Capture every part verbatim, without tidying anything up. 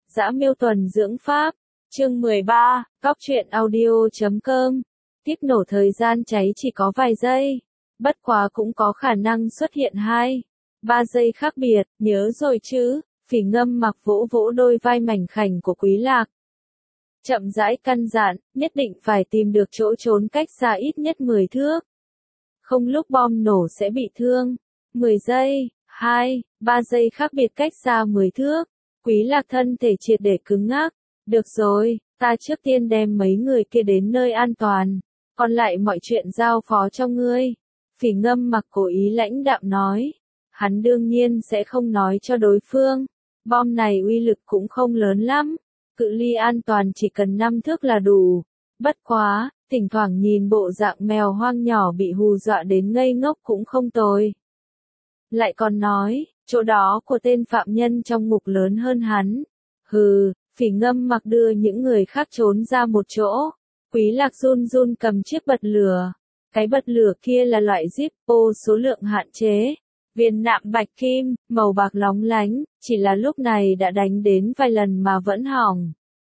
Dã Miêu Tuần Dưỡng Pháp, chương mười ba, Góc truyện audio.com. Kiếp nổ thời gian cháy chỉ có vài giây, bất quá cũng có khả năng xuất hiện hai, ba giây khác biệt, nhớ rồi chứ? Phỉ Ngâm Mặc vỗ vỗ đôi vai mảnh khảnh của Quý Lạc. Chậm rãi căn dặn, nhất định phải tìm được chỗ trốn cách xa ít nhất mười thước. Không lúc bom nổ sẽ bị thương. mười giây, hai, ba giây khác biệt cách xa mười thước. Quý Lạc thân thể triệt để cứng ngắc. Được rồi, ta trước tiên đem mấy người kia đến nơi an toàn, còn lại mọi chuyện giao phó cho ngươi. Phỉ Ngâm Mặc cố ý lãnh đạm nói. Hắn đương nhiên sẽ không nói cho đối phương. Bom này uy lực cũng không lớn lắm. Cự ly an toàn chỉ cần năm thước là đủ. Bất quá, thỉnh thoảng nhìn bộ dạng mèo hoang nhỏ bị hù dọa đến ngây ngốc cũng không tồi. Lại còn nói, chỗ đó của tên phạm nhân trong ngục lớn hơn hắn. Hừ, Phỉ Ngâm Mặc đưa những người khác trốn ra một chỗ. Quý Lạc run run cầm chiếc bật lửa. Cái bật lửa kia là loại Zippo số lượng hạn chế. Viên nạm bạch kim, màu bạc lóng lánh, chỉ là lúc này đã đánh đến vài lần mà vẫn hỏng.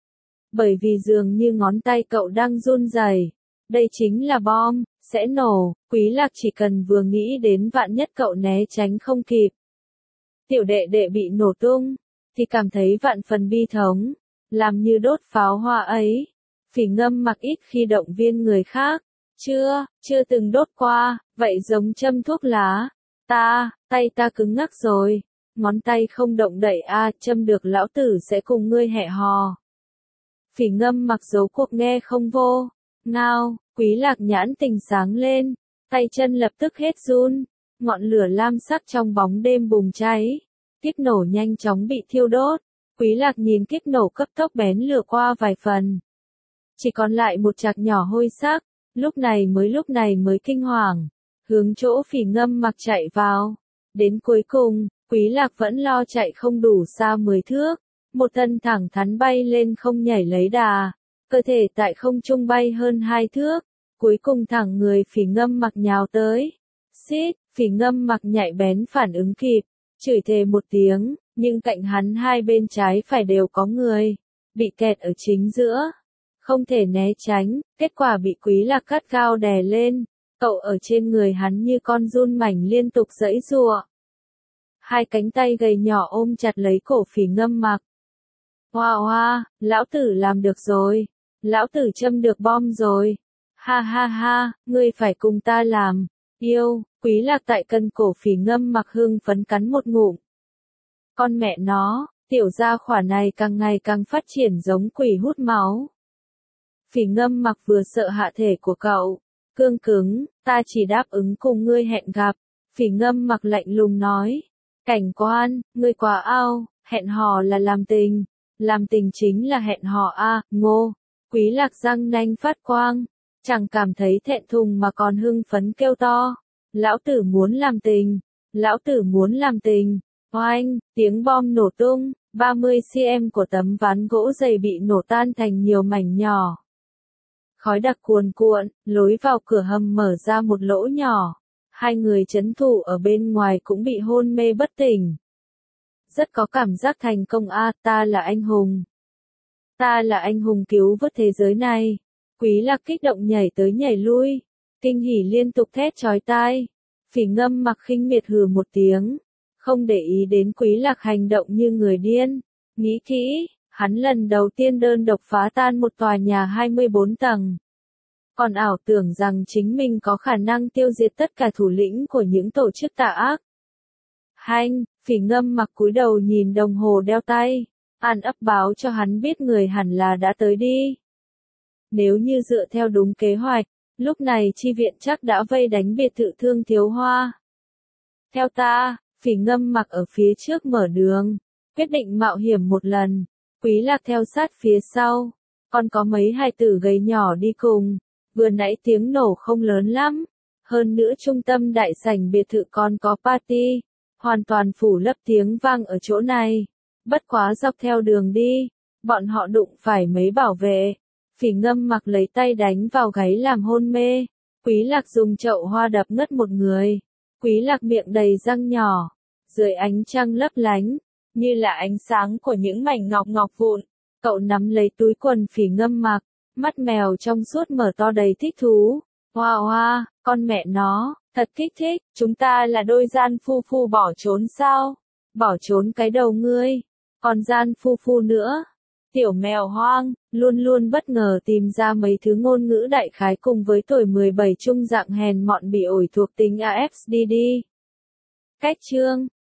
Bởi vì dường như ngón tay cậu đang run rẩy. Đây chính là bom, sẽ nổ. Quý Lạc chỉ cần vừa nghĩ đến vạn nhất cậu né tránh không kịp, tiểu đệ đệ bị nổ tung, thì cảm thấy vạn phần bi thống. Làm như đốt pháo hoa ấy. Phỉ Ngâm Mặc ít khi động viên người khác. Chưa, chưa từng đốt qua, vậy giống châm thuốc lá. Ta, tay ta cứng ngắc rồi. Ngón tay không động đậy a, à, châm được lão tử sẽ cùng ngươi hẹ hò. Phỉ Ngâm Mặc giấu cuộc nghe không vô. Ngao, Quý Lạc nhãn tình sáng lên. Tay chân lập tức hết run. Ngọn lửa lam sắc trong bóng đêm bùng cháy. Kiếp nổ nhanh chóng bị thiêu đốt. Quý Lạc nhìn kiếp nổ cấp tốc bén lửa qua vài phần. Chỉ còn lại một chạc nhỏ hôi sắc. Lúc này mới lúc này mới kinh hoàng. Hướng chỗ Phỉ Ngâm Mặc chạy vào. Đến cuối cùng, Quý Lạc vẫn lo chạy không đủ xa mười thước. Một thân thẳng thắn bay lên không nhảy lấy đà. Cơ thể tại không trung bay hơn hai thước. Cuối cùng thẳng người Phỉ Ngâm Mặc nhào tới. Xít, Phỉ Ngâm Mặc nhạy bén phản ứng kịp. Chửi thề một tiếng, nhưng cạnh hắn hai bên trái phải đều có người. Bị kẹt ở chính giữa. Không thể né tránh, kết quả bị Quý Lạc cắt gao đè lên. Cậu ở trên người hắn như con giun mảnh liên tục giãy giụa. Hai cánh tay gầy nhỏ ôm chặt lấy cổ Phỉ Ngâm Mặc. Hoa hoa, lão tử làm được rồi. Lão tử châm được bom rồi. Ha ha ha, ngươi phải cùng ta làm. Yêu, Quý Lạc tại cân cổ Phỉ Ngâm Mặc hưng phấn cắn một ngụm. Con mẹ nó, tiểu gia hỏa này càng ngày càng phát triển giống quỷ hút máu. Phỉ Ngâm Mặc vừa sợ hạ thể của cậu. Cương cứng, ta chỉ đáp ứng cùng ngươi hẹn gặp. Phỉ Ngâm Mặc lạnh lùng nói. Cảnh quan, ngươi quá ao, hẹn hò là làm tình. Làm tình chính là hẹn hò a, à, ngô. Quý Lạc răng nanh phát quang. Chẳng cảm thấy thẹn thùng mà còn hưng phấn kêu to. Lão tử muốn làm tình. Lão tử muốn làm tình. Oanh, tiếng bom nổ tung. ba mươi xăng-ti-mét của tấm ván gỗ dày bị nổ tan thành nhiều mảnh nhỏ. Khói đặc cuồn cuộn, lối vào cửa hầm mở ra một lỗ nhỏ. Hai người trấn thủ ở bên ngoài cũng bị hôn mê bất tỉnh. Rất có cảm giác thành công a, à, ta là anh hùng. Ta là anh hùng cứu vớt thế giới này. Quý Lạc kích động nhảy tới nhảy lui. Kinh hỉ liên tục thét chói tai. Phỉ Ngâm Mặc khinh miệt hừ một tiếng. Không để ý đến Quý Lạc hành động như người điên. Nghĩ kỹ, hắn lần đầu tiên đơn độc phá tan một tòa nhà hai mươi bốn tầng. Còn ảo tưởng rằng chính mình có khả năng tiêu diệt tất cả thủ lĩnh của những tổ chức tà ác. Hanh, Phỉ Ngâm Mặc cúi đầu nhìn đồng hồ đeo tay. An ấp báo cho hắn biết người hẳn là đã tới đi. Nếu như dựa theo đúng kế hoạch, lúc này chi viện chắc đã vây đánh biệt thự Thương Thiếu Hoa. Theo ta, Phỉ Ngâm Mặc ở phía trước mở đường. Quyết định mạo hiểm một lần. Quý Lạc theo sát phía sau. Còn có mấy hài tử gầy nhỏ đi cùng. Vừa nãy tiếng nổ không lớn lắm. Hơn nữa trung tâm đại sảnh biệt thự còn có party. Hoàn toàn phủ lấp tiếng vang ở chỗ này. Bất quá dọc theo đường đi, bọn họ đụng phải mấy bảo vệ. Phỉ Ngâm Mặc lấy tay đánh vào gáy làm hôn mê. Quý Lạc dùng chậu hoa đập ngất một người. Quý Lạc miệng đầy răng nhỏ. Dưới ánh trăng lấp lánh. như là ánh sáng của những mảnh ngọc ngọc vụn. Cậu nắm lấy túi quần phỉ ngâm mặc, mắt mèo trong suốt mở to đầy thích thú. Hoa hoa, con mẹ nó, thật kích thích, chúng ta là đôi gian phu phu bỏ trốn sao? Bỏ trốn cái đầu ngươi, còn gian phu phu nữa. Tiểu mèo hoang, luôn luôn bất ngờ tìm ra mấy thứ ngôn ngữ đại khái cùng với tuổi mười bảy trung dạng hèn mọn bị ổi thuộc tính a ép đê đê. Cách chương